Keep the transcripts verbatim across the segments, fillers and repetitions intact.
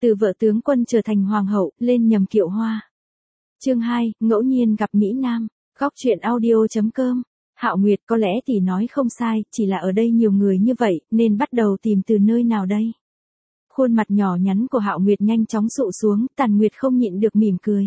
Từ vợ tướng quân trở thành hoàng hậu, lên nhầm kiệu hoa. Chương hai, ngẫu nhiên gặp Mỹ Nam. Góc truyện audio chấm com. Hạo Nguyệt, có lẽ tỷ nói không sai, chỉ là ở đây nhiều người như vậy, nên bắt đầu tìm từ nơi nào đây? Khuôn mặt nhỏ nhắn của Hạo Nguyệt nhanh chóng sụ xuống, Tàn Nguyệt không nhịn được mỉm cười.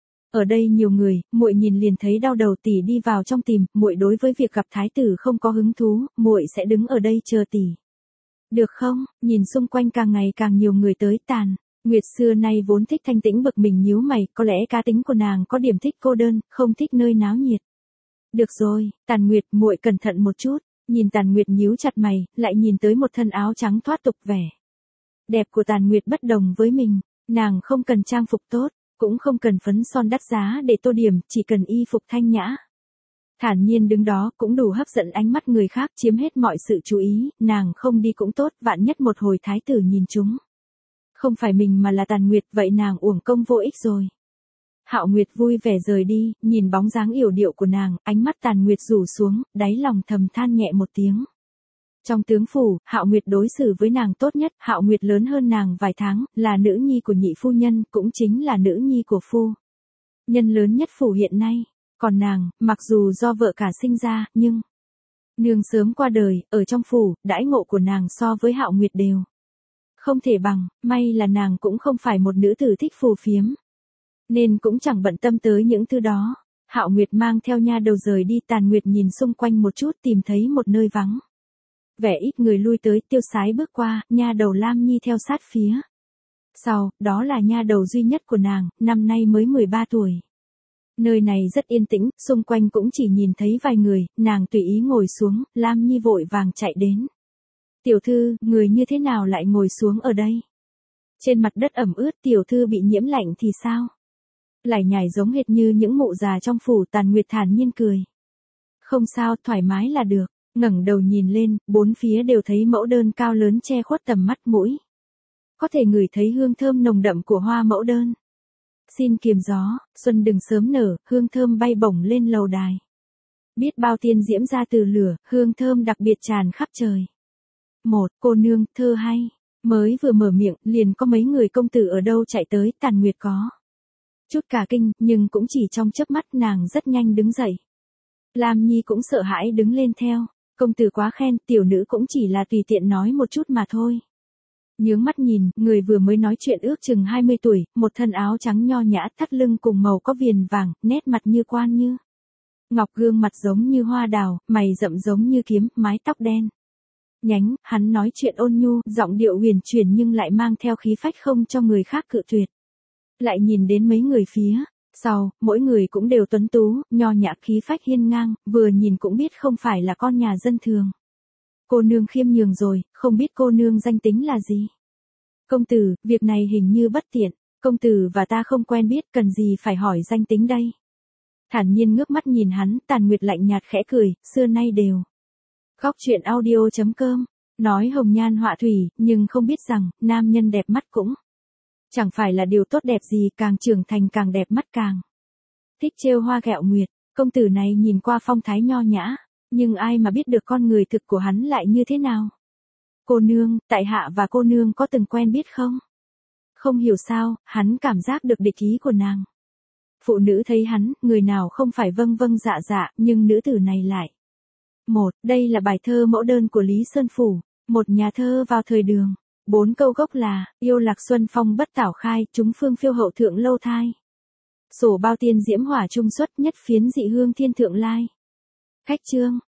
Ở đây nhiều người, muội nhìn liền thấy đau đầu, tỷ đi vào trong tìm, muội đối với việc gặp thái tử không có hứng thú, muội sẽ đứng ở đây chờ tỷ. Được không? Nhìn xung quanh càng ngày càng nhiều người tới. Tàn Nguyệt xưa nay vốn thích thanh tĩnh, bực mình nhíu mày, có lẽ cá tính của nàng có điểm thích cô đơn, không thích nơi náo nhiệt. Được rồi, Tàn Nguyệt, muội cẩn thận một chút. Nhìn Tàn Nguyệt nhíu chặt mày, lại nhìn tới một thân áo trắng thoát tục vẻ đẹp của Tàn Nguyệt bất đồng với mình, nàng không cần trang phục tốt, cũng không cần phấn son đắt giá để tô điểm, chỉ cần y phục thanh nhã. Thản nhiên đứng đó cũng đủ hấp dẫn ánh mắt người khác, chiếm hết mọi sự chú ý, nàng không đi cũng tốt, vạn nhất một hồi thái tử nhìn chúng. Không phải mình mà là Tàn Nguyệt, vậy nàng uổng công vô ích rồi. Hạo Nguyệt vui vẻ rời đi, nhìn bóng dáng yểu điệu của nàng, ánh mắt Tàn Nguyệt rủ xuống, đáy lòng thầm than nhẹ một tiếng. Trong tướng phủ, Hạo Nguyệt đối xử với nàng tốt nhất, Hạo Nguyệt lớn hơn nàng vài tháng, là nữ nhi của nhị phu nhân, cũng chính là nữ nhi của phu nhân lớn nhất phủ hiện nay. Còn nàng, mặc dù do vợ cả sinh ra, nhưng nương sớm qua đời, ở trong phủ, đãi ngộ của nàng so với Hạo Nguyệt đều không thể bằng, may là nàng cũng không phải một nữ tử thích phù phiếm, nên cũng chẳng bận tâm tới những thứ đó. Hạo Nguyệt mang theo nha đầu rời đi, Tàn Nguyệt nhìn xung quanh một chút, tìm thấy một nơi vắng vẻ ít người lui tới, tiêu sái bước qua, nha đầu Lam Nhi theo sát phía sau, đó là nha đầu duy nhất của nàng, năm nay mới mười ba tuổi. Nơi này rất yên tĩnh, xung quanh cũng chỉ nhìn thấy vài người, nàng tùy ý ngồi xuống, Lam Nhi vội vàng chạy đến. Tiểu thư, người như thế nào lại ngồi xuống ở đây? Trên mặt đất ẩm ướt, tiểu thư bị nhiễm lạnh thì sao? Lải nhải giống hệt như những mụ già trong phủ. Tàn Nguyệt thản nhiên cười. Không sao, thoải mái là được. Ngẩng đầu nhìn lên, bốn phía đều thấy mẫu đơn cao lớn che khuất tầm mắt mũi. Có thể ngửi thấy hương thơm nồng đậm của hoa mẫu đơn. Xin kiềm gió, xuân đừng sớm nở, hương thơm bay bổng lên lầu đài. Biết bao tiên diễm ra từ lửa, hương thơm đặc biệt tràn khắp trời. Một, cô nương, thơ hay. Mới vừa mở miệng, liền có mấy người công tử ở đâu chạy tới. Tàn Nguyệt có chút cả kinh, nhưng cũng chỉ trong chớp mắt, nàng rất nhanh đứng dậy. Lam Nhi cũng sợ hãi đứng lên theo. Công tử quá khen, tiểu nữ cũng chỉ là tùy tiện nói một chút mà thôi. Nhướng mắt nhìn, người vừa mới nói chuyện ước chừng hai mươi tuổi, một thân áo trắng nho nhã, thắt lưng cùng màu có viền vàng, nét mặt như quan như ngọc, gương mặt giống như hoa đào, mày rậm giống như kiếm, mái tóc đen nhánh, hắn nói chuyện ôn nhu, giọng điệu huyền chuyển nhưng lại mang theo khí phách không cho người khác cự tuyệt. Lại nhìn đến mấy người phía sau, mỗi người cũng đều tuấn tú, nho nhã, khí phách hiên ngang, vừa nhìn cũng biết không phải là con nhà dân thường. Cô nương khiêm nhường rồi, không biết cô nương danh tính là gì? Công tử, việc này hình như bất tiện, công tử và ta không quen biết, cần gì phải hỏi danh tính đây? Thản nhiên ngước mắt nhìn hắn, Tàn Nguyệt lạnh nhạt khẽ cười, xưa nay đều. Góc truyện audio chấm com, nói hồng nhan họa thủy, nhưng không biết rằng, nam nhân đẹp mắt cũng chẳng phải là điều tốt đẹp gì, càng trưởng thành càng đẹp mắt càng thích trêu hoa ghẹo nguyệt. Công tử này nhìn qua phong thái nho nhã, nhưng ai mà biết được con người thực của hắn lại như thế nào? Cô nương, tại hạ và cô nương có từng quen biết không? Không hiểu sao, hắn cảm giác được địch ý của nàng. Phụ nữ thấy hắn, người nào không phải vâng vâng dạ dạ, nhưng nữ tử này lại. Một, đây là bài thơ mẫu đơn của Lý Sơn Phủ, một nhà thơ vào thời Đường. Bốn câu gốc là, yêu lạc xuân phong bất tảo khai, chúng phương phiêu hậu thượng lâu thai. Sổ bao tiên diễm hỏa trung xuất, nhất phiến dị hương thiên thượng lai. Khách chương,